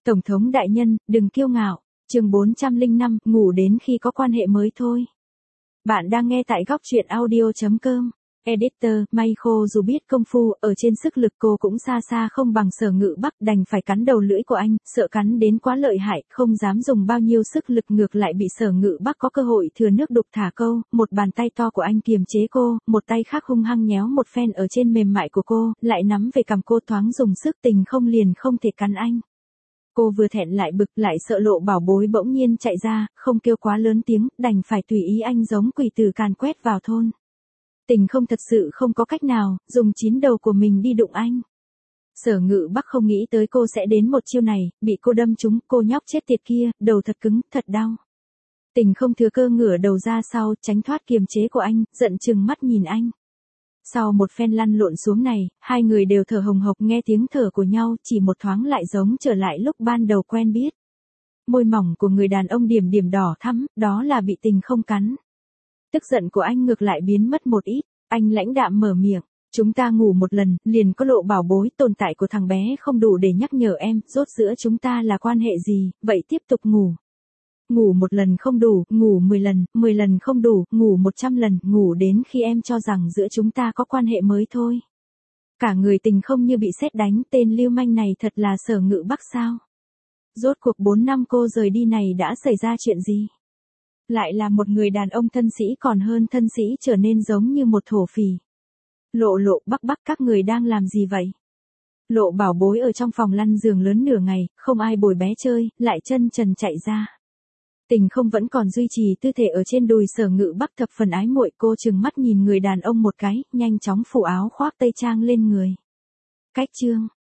Tổng thống đại nhân, đừng kiêu ngạo. Chương 405, ngủ đến khi có quan hệ mới thôi. Bạn đang nghe tại góc truyện audio.com. Editor, Michael dù biết công phu, ở trên sức lực cô cũng xa xa không bằng Sở Ngự Bắc, đành phải cắn đầu lưỡi của anh, sợ cắn đến quá lợi hại, không dám dùng bao nhiêu sức lực, ngược lại bị Sở Ngự Bắc có cơ hội thừa nước đục thả câu, một bàn tay to của anh kiềm chế cô, một tay khác hung hăng nhéo một phen ở trên mềm mại của cô, lại nắm về cằm cô thoáng dùng sức, Tình không liền không thể cắn anh. Cô vừa thẹn lại bực, lại sợ Lộ Bảo Bối bỗng nhiên chạy ra, không kêu quá lớn tiếng, đành phải tùy ý anh giống quỷ tử càn quét vào thôn. Tình không thật sự không có cách nào, dùng chín đầu của mình đi đụng anh. Sở Ngự Bắc không nghĩ tới cô sẽ đến một chiêu này, bị cô đâm trúng, cô nhóc chết tiệt kia, đầu thật cứng, thật đau. Tình không thừa cơ ngửa đầu ra sau, tránh thoát kiềm chế của anh, giận chừng mắt nhìn anh. Sau một phen lăn lộn xuống này, hai người đều thở hồng hộc, nghe tiếng thở của nhau, chỉ một thoáng lại giống trở lại lúc ban đầu quen biết. Môi mỏng của người đàn ông điểm điểm đỏ thắm, đó là bị Tình không cắn. Tức giận của anh ngược lại biến mất một ít, anh lãnh đạm mở miệng, chúng ta ngủ một lần, liền có Lộ Bảo Bối, tồn tại của thằng bé không đủ để nhắc nhở em, rốt giữa chúng ta là quan hệ gì, vậy tiếp tục ngủ. Ngủ một lần không đủ, ngủ 10 lần không đủ, ngủ 100 lần, ngủ đến khi em cho rằng giữa chúng ta có quan hệ mới thôi. Cả người Tình không như bị sét đánh, tên lưu manh này thật là Sở Ngự Bắc sao? Rốt cuộc 4 năm cô rời đi này đã xảy ra chuyện gì? Lại là một người đàn ông thân sĩ, còn hơn thân sĩ, trở nên giống như một thổ phỉ. Lộ, Bắc, các người đang làm gì vậy? Lộ Bảo Bối ở trong phòng lăn giường lớn nửa ngày, không ai bồi bé chơi, lại chân trần chạy ra. Tình không vẫn còn duy trì tư thể ở trên đùi Sở Ngự Bắc, thập phần ái muội, cô trừng mắt nhìn người đàn ông một cái, nhanh chóng phủ áo khoác tây trang lên người. Cách chương